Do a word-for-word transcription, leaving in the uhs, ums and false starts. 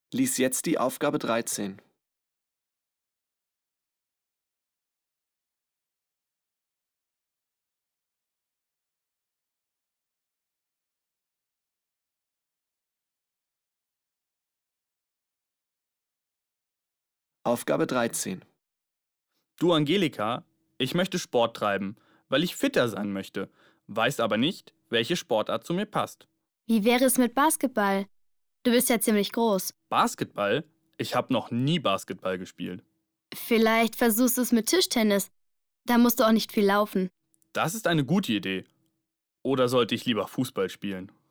Lies jetzt die Aufgabe dreizehn. Aufgabe dreizehn. Du Angelika, ich möchte Sport treiben, weil ich fitter sein möchte, weiß aber nicht, welche Sportart zu mir passt. Wie wäre es mit Basketball? Du bist ja ziemlich groß. Basketball? Ich habe noch nie Basketball gespielt. Vielleicht versuchst du es mit Tischtennis. Da musst du auch nicht viel laufen. Das ist eine gute Idee. Oder sollte ich lieber Fußball spielen?